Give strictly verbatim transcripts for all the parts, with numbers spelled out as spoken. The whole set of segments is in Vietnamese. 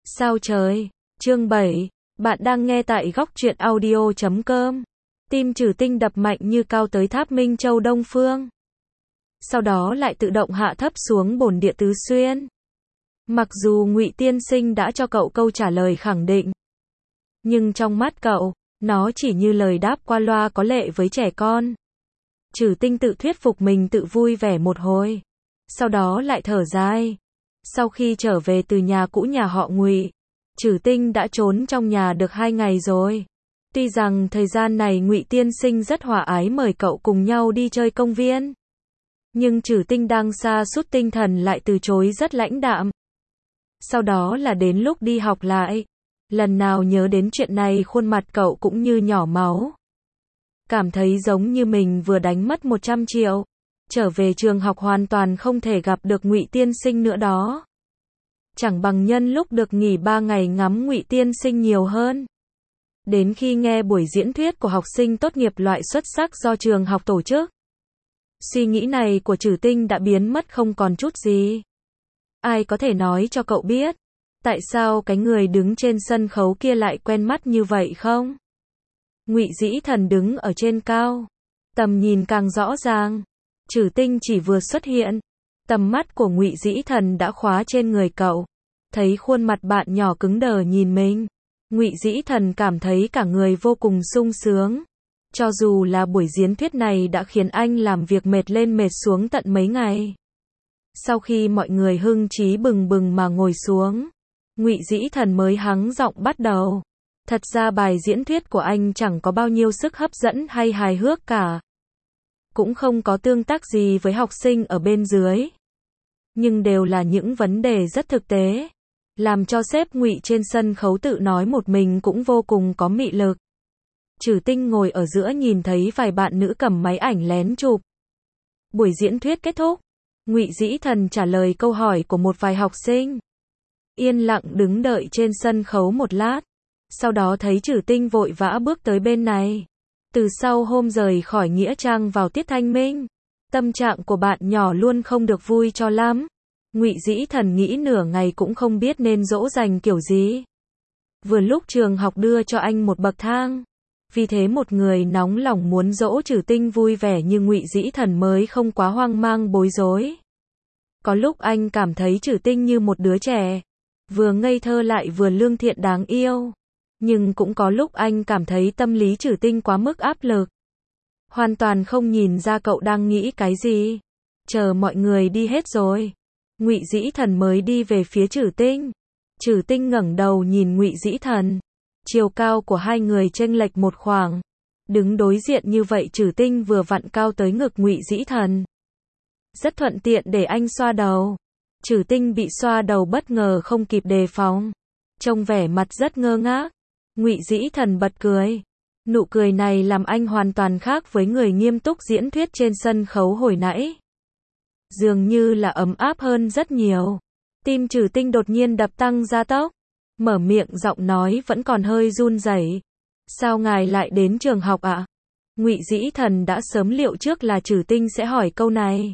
Sao trời? Chương bảy. Bạn đang nghe tại góc truyện audio chấm com. Tim Trừ Tinh đập mạnh như cao tới tháp Minh Châu Đông Phương. Sau đó lại tự động hạ thấp xuống bồn địa tứ xuyên. Mặc dù Ngụy Tiên Sinh đã cho cậu câu trả lời khẳng định, nhưng trong mắt cậu, nó chỉ như lời đáp qua loa có lệ với trẻ con. Trừ Tinh tự thuyết phục mình tự vui vẻ một hồi, sau đó lại thở dài. Sau khi trở về từ nhà cũ nhà họ Ngụy, Trừ Tinh đã trốn trong nhà được hai ngày rồi. Tuy rằng thời gian này Ngụy Tiên Sinh rất hòa ái mời cậu cùng nhau đi chơi công viên, nhưng Trừ Tinh đang sa sút tinh thần lại từ chối rất lãnh đạm. Sau đó là đến lúc đi học lại, lần nào nhớ đến chuyện này khuôn mặt cậu cũng như nhỏ máu. Cảm thấy giống như mình vừa đánh mất một trăm triệu. Trở về trường học hoàn toàn không thể gặp được Ngụy Tiên Sinh nữa đó. Chẳng bằng nhân lúc được nghỉ ba ngày ngắm Ngụy Tiên Sinh nhiều hơn. Đến khi nghe buổi diễn thuyết của học sinh tốt nghiệp loại xuất sắc do trường học tổ chức, suy nghĩ này của Trừ Tinh đã biến mất không còn chút gì. Ai có thể nói cho cậu biết, tại sao cái người đứng trên sân khấu kia lại quen mắt như vậy không? Ngụy Dĩ Thần đứng ở trên cao, tầm nhìn càng rõ ràng. Trừ Tinh chỉ vừa xuất hiện, tầm mắt của Ngụy Dĩ Thần đã khóa trên người cậu. Thấy khuôn mặt bạn nhỏ cứng đờ nhìn mình, Ngụy Dĩ Thần cảm thấy cả người vô cùng sung sướng. Cho dù là buổi diễn thuyết này đã khiến anh làm việc mệt lên mệt xuống tận mấy ngày. Sau khi mọi người hưng trí bừng bừng mà ngồi xuống, Ngụy Dĩ Thần mới hắng giọng bắt đầu. Thật ra bài diễn thuyết của anh chẳng có bao nhiêu sức hấp dẫn hay hài hước cả, cũng không có tương tác gì với học sinh ở bên dưới, nhưng đều là những vấn đề rất thực tế, làm cho sếp Ngụy trên sân khấu tự nói một mình cũng vô cùng có mị lực. Trừ Tinh ngồi ở giữa nhìn thấy vài bạn nữ cầm máy ảnh lén chụp. Buổi diễn thuyết kết thúc, Ngụy Dĩ Thần trả lời câu hỏi của một vài học sinh, yên lặng đứng đợi trên sân khấu một lát, sau đó thấy Trừ Tinh vội vã bước tới bên này. Từ sau hôm rời khỏi Nghĩa Trang vào tiết thanh minh, tâm trạng của bạn nhỏ luôn không được vui cho lắm. Ngụy Dĩ Thần nghĩ nửa ngày cũng không biết nên dỗ dành kiểu gì. Vừa lúc trường học đưa cho anh một bậc thang, vì thế một người nóng lòng muốn dỗ Trừ Tinh vui vẻ như Ngụy Dĩ Thần mới không quá hoang mang bối rối. Có lúc anh cảm thấy Trừ Tinh như một đứa trẻ, vừa ngây thơ lại vừa lương thiện đáng yêu. Nhưng cũng có lúc anh cảm thấy tâm lý Trừ Tinh quá mức áp lực, hoàn toàn không nhìn ra cậu đang nghĩ cái gì. Chờ mọi người đi hết rồi, Ngụy Dĩ Thần mới đi về phía Trừ Tinh. Trừ Tinh ngẩng đầu nhìn Ngụy Dĩ Thần. Chiều cao của hai người chênh lệch một khoảng. Đứng đối diện như vậy Trừ Tinh vừa vặn cao tới ngực Ngụy Dĩ Thần. Rất thuận tiện để anh xoa đầu. Trừ Tinh bị xoa đầu bất ngờ không kịp đề phòng, trông vẻ mặt rất ngơ ngác. Ngụy Dĩ Thần bật cười. Nụ cười này làm anh hoàn toàn khác với người nghiêm túc diễn thuyết trên sân khấu hồi nãy. Dường như là ấm áp hơn rất nhiều. Tim Trừ Tinh đột nhiên đập tăng gia tốc. Mở miệng giọng nói vẫn còn hơi run rẩy. Sao ngài lại đến trường học ạ? À? Ngụy Dĩ Thần đã sớm liệu trước là Trừ Tinh sẽ hỏi câu này.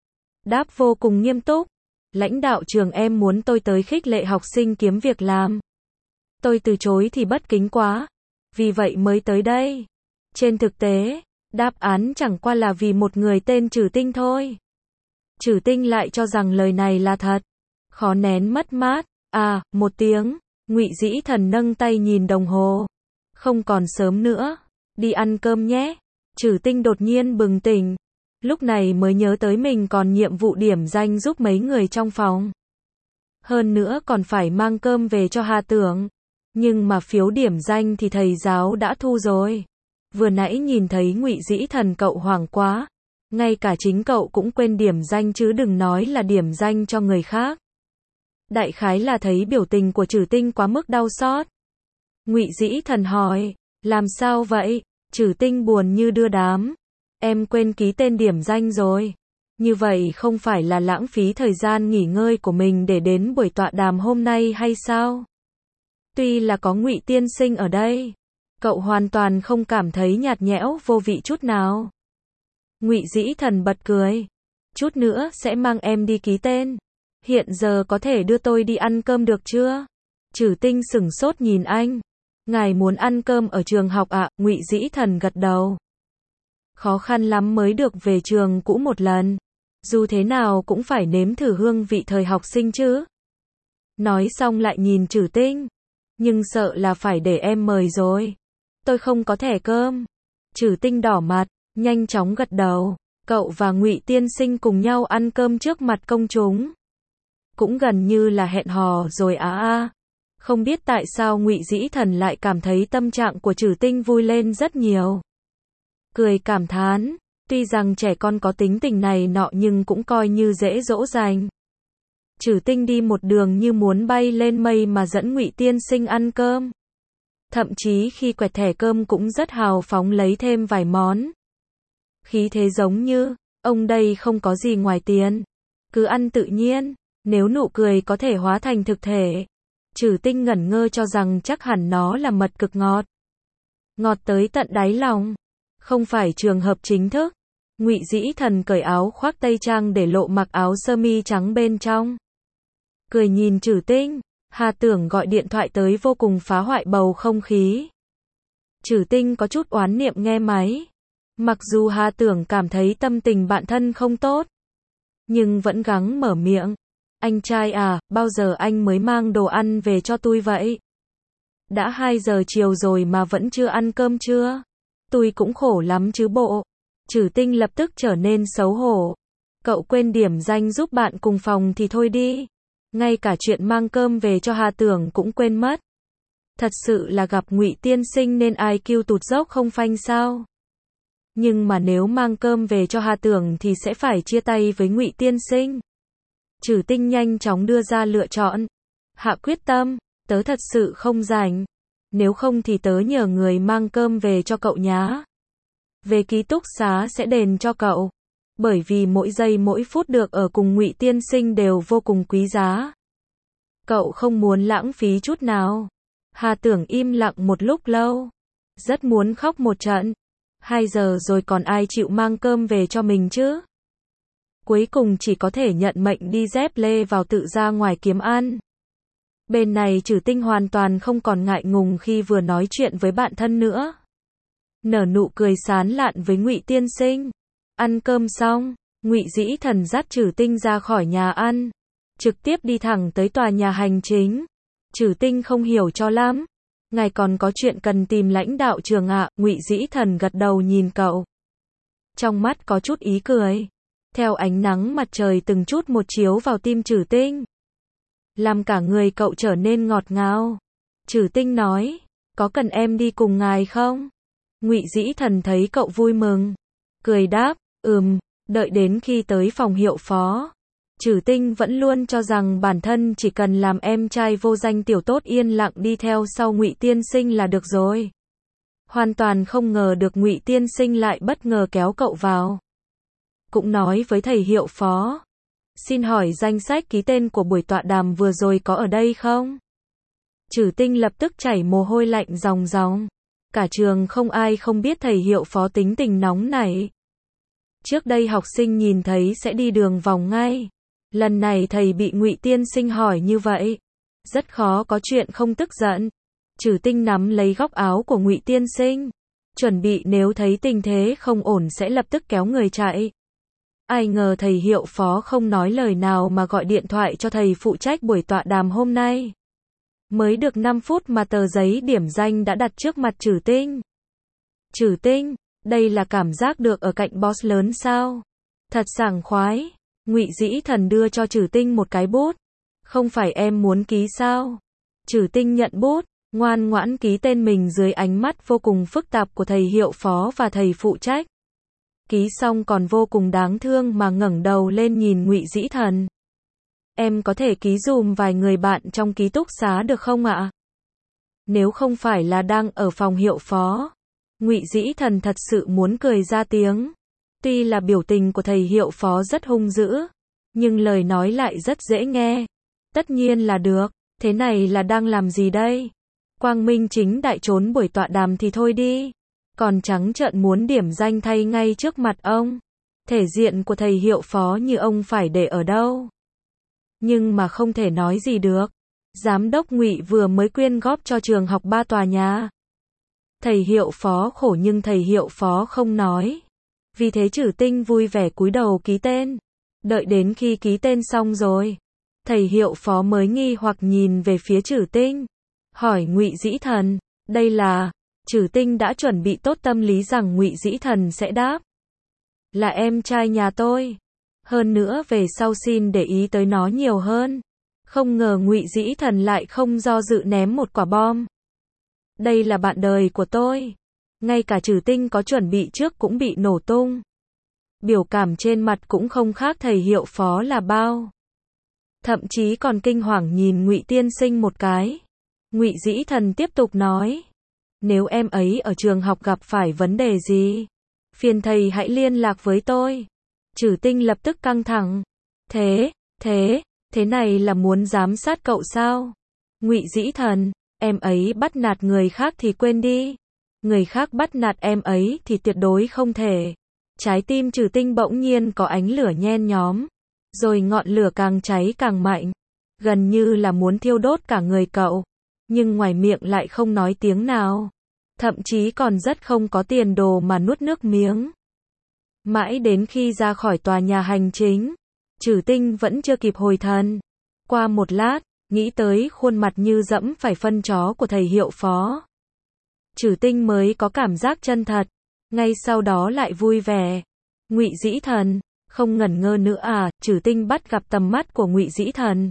Đáp vô cùng nghiêm túc. Lãnh đạo trường em muốn tôi tới khích lệ học sinh kiếm việc làm. Tôi từ chối thì bất kính quá, vì vậy mới tới đây. Trên thực tế, đáp án chẳng qua là vì một người tên Trừ Tinh thôi. Trừ Tinh lại cho rằng lời này là thật. Khó nén mất mát. À, một tiếng. Ngụy Dĩ Thần nâng tay nhìn đồng hồ. Không còn sớm nữa. Đi ăn cơm nhé. Trừ Tinh đột nhiên bừng tỉnh. Lúc này mới nhớ tới mình còn nhiệm vụ điểm danh giúp mấy người trong phòng. Hơn nữa còn phải mang cơm về cho Hà Tưởng. Nhưng mà phiếu điểm danh thì thầy giáo đã thu rồi. Vừa nãy nhìn thấy Ngụy Dĩ Thần cậu hoảng quá. Ngay cả chính cậu cũng quên điểm danh chứ đừng nói là điểm danh cho người khác. Đại khái là thấy biểu tình của Trừ Tinh quá mức đau xót. Ngụy Dĩ Thần hỏi, làm sao vậy? Trừ Tinh buồn như đưa đám. Em quên ký tên điểm danh rồi. Như vậy không phải là lãng phí thời gian nghỉ ngơi của mình để đến buổi tọa đàm hôm nay hay sao? Tuy là có Ngụy Tiên Sinh ở đây, cậu hoàn toàn không cảm thấy nhạt nhẽo vô vị chút nào. Ngụy Dĩ Thần bật cười. Chút nữa sẽ mang em đi ký tên. Hiện giờ có thể đưa tôi đi ăn cơm được chưa? Trừ Tinh sửng sốt nhìn anh. Ngài muốn ăn cơm ở trường học ạ? Ngụy Dĩ Thần gật đầu. Khó khăn lắm mới được về trường cũ một lần. Dù thế nào cũng phải nếm thử hương vị thời học sinh chứ. Nói xong lại nhìn Trừ Tinh. Nhưng sợ là phải để em mời rồi. Tôi không có thẻ cơm. Trừ Tinh đỏ mặt, nhanh chóng gật đầu. Cậu và Ngụy Tiên Sinh cùng nhau ăn cơm trước mặt công chúng. Cũng gần như là hẹn hò rồi á a. Không biết tại sao Ngụy Dĩ Thần lại cảm thấy tâm trạng của Trừ Tinh vui lên rất nhiều. Cười cảm thán, tuy rằng trẻ con có tính tình này nọ nhưng cũng coi như dễ dỗ dành. Trừ Tinh đi một đường như muốn bay lên mây mà dẫn Ngụy Tiên Sinh ăn cơm. Thậm chí khi quẹt thẻ cơm cũng rất hào phóng lấy thêm vài món. Khí thế giống như, ông đây không có gì ngoài tiền. Cứ ăn tự nhiên, nếu nụ cười có thể hóa thành thực thể. Trừ Tinh ngẩn ngơ cho rằng chắc hẳn nó là mật cực ngọt. Ngọt tới tận đáy lòng. Không phải trường hợp chính thức. Ngụy Dĩ Thần cởi áo khoác tây trang để lộ mặc áo sơ mi trắng bên trong. Cười nhìn Trừ Tinh. Hà Tưởng gọi điện thoại tới vô cùng phá hoại bầu không khí. Trừ Tinh có chút oán niệm nghe máy. Mặc dù Hà Tưởng cảm thấy tâm tình bạn thân không tốt, nhưng vẫn gắng mở miệng. Anh trai à, bao giờ anh mới mang đồ ăn về cho tôi vậy? Đã hai giờ chiều rồi mà vẫn chưa ăn cơm chưa? Tôi cũng khổ lắm chứ bộ. Trừ Tinh lập tức trở nên xấu hổ. Cậu quên điểm danh giúp bạn cùng phòng thì thôi đi. Ngay cả chuyện mang cơm về cho Hà Tưởng cũng quên mất. Thật sự là gặp Ngụy Tiên Sinh nên i kiu tụt dốc không phanh sao? Nhưng mà nếu mang cơm về cho Hà Tưởng thì sẽ phải chia tay với Ngụy Tiên Sinh. Trừ Tinh nhanh chóng đưa ra lựa chọn. Hạ quyết tâm, tớ thật sự không rảnh. Nếu không thì tớ nhờ người mang cơm về cho cậu nhá. Về ký túc xá sẽ đền cho cậu. Bởi vì mỗi giây mỗi phút được ở cùng Ngụy Tiên Sinh đều vô cùng quý giá. Cậu không muốn lãng phí chút nào. Hà Tưởng im lặng một lúc lâu. Rất muốn khóc một trận. Hai giờ rồi còn ai chịu mang cơm về cho mình chứ? Cuối cùng chỉ có thể nhận mệnh đi dép lê vào tự ra ngoài kiếm ăn. Bên này Trừ Tinh hoàn toàn không còn ngại ngùng khi vừa nói chuyện với bạn thân nữa. Nở nụ cười sán lạn với Ngụy Tiên Sinh. Ăn cơm xong, Ngụy Dĩ Thần dắt Trừ Tinh ra khỏi nhà ăn, trực tiếp đi thẳng tới tòa nhà hành chính. Trừ Tinh không hiểu cho lắm. Ngài còn có chuyện cần tìm lãnh đạo trường ạ? Ngụy Dĩ Thần gật đầu nhìn cậu. Trong mắt có chút ý cười. Theo ánh nắng mặt trời từng chút một chiếu vào tim Trừ Tinh, làm cả người cậu trở nên ngọt ngào. Trừ Tinh nói, có cần em đi cùng ngài không? Ngụy Dĩ Thần thấy cậu vui mừng, cười đáp, ừm, đợi đến khi tới phòng hiệu phó. Trừ Tinh vẫn luôn cho rằng bản thân chỉ cần làm em trai vô danh tiểu tốt yên lặng đi theo sau Ngụy Tiên Sinh là được rồi. Hoàn toàn không ngờ được Ngụy Tiên Sinh lại bất ngờ kéo cậu vào. Cũng nói với thầy hiệu phó. Xin hỏi danh sách ký tên của buổi tọa đàm vừa rồi có ở đây không? Trừ Tinh lập tức chảy mồ hôi lạnh ròng ròng. Cả trường không ai không biết thầy hiệu phó tính tình nóng nảy. Trước đây học sinh nhìn thấy sẽ đi đường vòng ngay. Lần này thầy bị Ngụy Tiên Sinh hỏi như vậy, rất khó có chuyện không tức giận. Trừ Tinh nắm lấy góc áo của Ngụy Tiên Sinh, chuẩn bị nếu thấy tình thế không ổn sẽ lập tức kéo người chạy. Ai ngờ thầy hiệu phó không nói lời nào mà gọi điện thoại cho thầy phụ trách buổi tọa đàm hôm nay. Mới được năm phút mà tờ giấy điểm danh đã đặt trước mặt Trừ Tinh. Trừ Tinh, đây là cảm giác được ở cạnh boss lớn sao? Thật sảng khoái. Ngụy Dĩ Thần đưa cho Trừ Tinh một cái bút. Không phải em muốn ký sao? Trừ Tinh nhận bút, ngoan ngoãn ký tên mình dưới ánh mắt vô cùng phức tạp của thầy hiệu phó và thầy phụ trách. Ký xong còn vô cùng đáng thương mà ngẩng đầu lên nhìn Ngụy Dĩ Thần. Em có thể ký dùm vài người bạn trong ký túc xá được không ạ? Nếu không phải là đang ở phòng hiệu phó. Ngụy Dĩ Thần thật sự muốn cười ra tiếng. Tuy là biểu tình của thầy hiệu phó rất hung dữ, nhưng lời nói lại rất dễ nghe. Tất nhiên là được, thế này là đang làm gì đây? Quang minh chính đại trốn buổi tọa đàm thì thôi đi. Còn trắng trợn muốn điểm danh thay ngay trước mặt ông. Thể diện của thầy hiệu phó như ông phải để ở đâu? Nhưng mà không thể nói gì được. Giám đốc Ngụy vừa mới quyên góp cho trường học ba tòa nhà. Thầy Hiệu Phó khổ nhưng thầy Hiệu Phó không nói. Vì thế Trử Tinh vui vẻ cúi đầu ký tên. Đợi đến khi ký tên xong rồi, thầy Hiệu Phó mới nghi hoặc nhìn về phía Trử Tinh, hỏi Ngụy Dĩ Thần, đây là... Trử Tinh đã chuẩn bị tốt tâm lý rằng Ngụy Dĩ Thần sẽ đáp, là em trai nhà tôi. Hơn nữa về sau xin để ý tới nó nhiều hơn. Không ngờ Ngụy Dĩ Thần lại không do dự ném một quả bom. Đây là bạn đời của tôi. Ngay cả Trử Tinh có chuẩn bị trước cũng bị nổ tung. Biểu cảm trên mặt cũng không khác thầy Hiệu Phó là bao. Thậm chí còn kinh hoàng nhìn Ngụy tiên sinh một cái. Ngụy Dĩ Thần tiếp tục nói, nếu em ấy ở trường học gặp phải vấn đề gì, phiền thầy hãy liên lạc với tôi. Trử Tinh lập tức căng thẳng. Thế, thế, thế này là muốn giám sát cậu sao? Ngụy Dĩ Thần, em ấy bắt nạt người khác thì quên đi. Người khác bắt nạt em ấy thì tuyệt đối không thể. Trái tim Trử Tinh bỗng nhiên có ánh lửa nhen nhóm. Rồi ngọn lửa càng cháy càng mạnh. Gần như là muốn thiêu đốt cả người cậu. Nhưng ngoài miệng lại không nói tiếng nào. Thậm chí còn rất không có tiền đồ mà nuốt nước miếng. Mãi đến khi ra khỏi tòa nhà hành chính, Trử Tinh vẫn chưa kịp hồi thần. Qua một lát, nghĩ tới khuôn mặt như dẫm phải phân chó của thầy Hiệu Phó. Trử Tinh mới có cảm giác chân thật. Ngay sau đó lại vui vẻ. Ngụy Dĩ Thần, không ngẩn ngơ nữa à? Trử Tinh bắt gặp tầm mắt của Ngụy Dĩ Thần.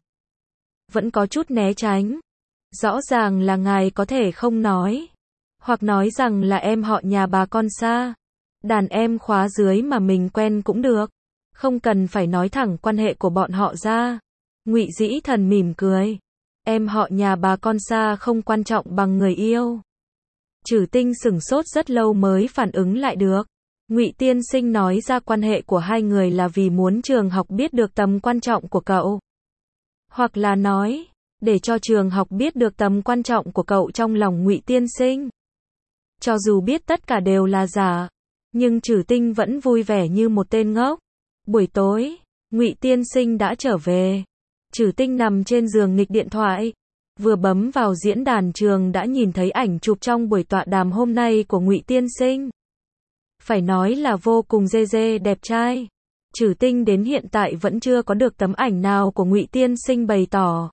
Vẫn có chút né tránh. Rõ ràng là ngài có thể không nói. Hoặc nói rằng là em họ nhà bà con xa. Đàn em khóa dưới mà mình quen cũng được. Không cần phải nói thẳng quan hệ của bọn họ ra. Ngụy Dĩ Thần mỉm cười. Em họ nhà bà con xa không quan trọng bằng người yêu. Trử Tinh sửng sốt rất lâu mới phản ứng lại được. Ngụy tiên sinh nói ra quan hệ của hai người là vì muốn trường học biết được tầm quan trọng của cậu. Hoặc là nói, để cho trường học biết được tầm quan trọng của cậu trong lòng Ngụy tiên sinh. Cho dù biết tất cả đều là giả, nhưng Trử Tinh vẫn vui vẻ như một tên ngốc. Buổi tối, Ngụy tiên sinh đã trở về. Trử Tinh nằm trên giường nghịch điện thoại. Vừa bấm vào diễn đàn trường đã nhìn thấy ảnh chụp trong buổi tọa đàm hôm nay của Ngụy tiên sinh. Phải nói là vô cùng dê dê đẹp trai. Trử Tinh đến hiện tại vẫn chưa có được tấm ảnh nào của Ngụy tiên sinh bày tỏ.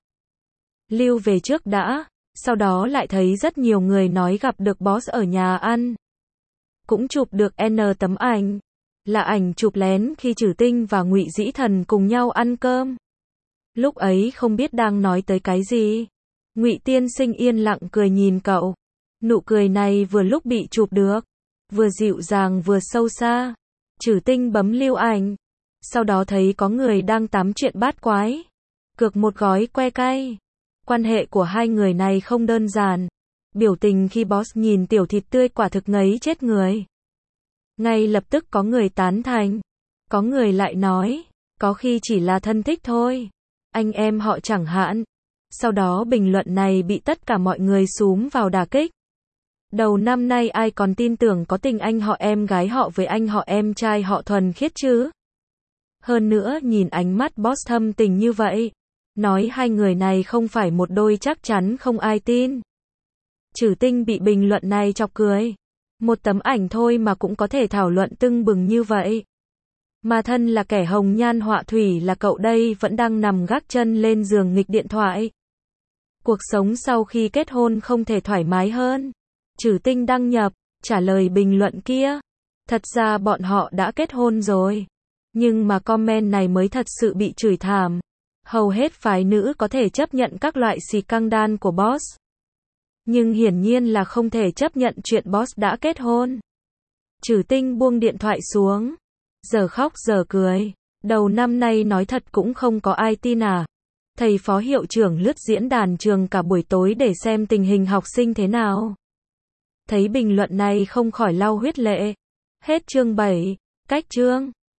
Lưu về trước đã, sau đó lại thấy rất nhiều người nói gặp được boss ở nhà ăn. Cũng chụp được N tấm ảnh. Là ảnh chụp lén khi Trử Tinh và Ngụy Dĩ Thần cùng nhau ăn cơm. Lúc ấy không biết đang nói tới cái gì. Ngụy tiên sinh yên lặng cười nhìn cậu. Nụ cười này vừa lúc bị chụp được, vừa dịu dàng vừa sâu xa. Trử Tinh bấm lưu ảnh. Sau đó thấy có người đang tám chuyện bát quái. Cược một gói que cay. Quan hệ của hai người này không đơn giản. Biểu tình khi boss nhìn tiểu thịt tươi quả thực ngấy chết người. Ngay lập tức có người tán thành. Có người lại nói, có khi chỉ là thân thích thôi. Anh em họ chẳng hạn. Sau đó bình luận này bị tất cả mọi người xúm vào đả kích. Đầu năm nay ai còn tin tưởng có tình anh họ em gái họ với anh họ em trai họ thuần khiết chứ? Hơn nữa nhìn ánh mắt boss thâm tình như vậy. Nói hai người này không phải một đôi chắc chắn không ai tin. Trử Tinh bị bình luận này chọc cười. Một tấm ảnh thôi mà cũng có thể thảo luận tưng bừng như vậy. Mà thân là kẻ hồng nhan họa thủy là cậu đây vẫn đang nằm gác chân lên giường nghịch điện thoại. Cuộc sống sau khi kết hôn không thể thoải mái hơn. Trử Tinh đăng nhập, trả lời bình luận kia. Thật ra bọn họ đã kết hôn rồi. Nhưng mà comment này mới thật sự bị chửi thảm. Hầu hết phái nữ có thể chấp nhận các loại xì căng đan của boss. Nhưng hiển nhiên là không thể chấp nhận chuyện boss đã kết hôn. Trử Tinh buông điện thoại xuống. Giờ khóc giờ cười. Đầu năm nay nói thật cũng không có ai tin à. Thầy phó hiệu trưởng lướt diễn đàn trường cả buổi tối để xem tình hình học sinh thế nào. Thấy bình luận này không khỏi lau huyết lệ. Hết chương bảy. Cách chương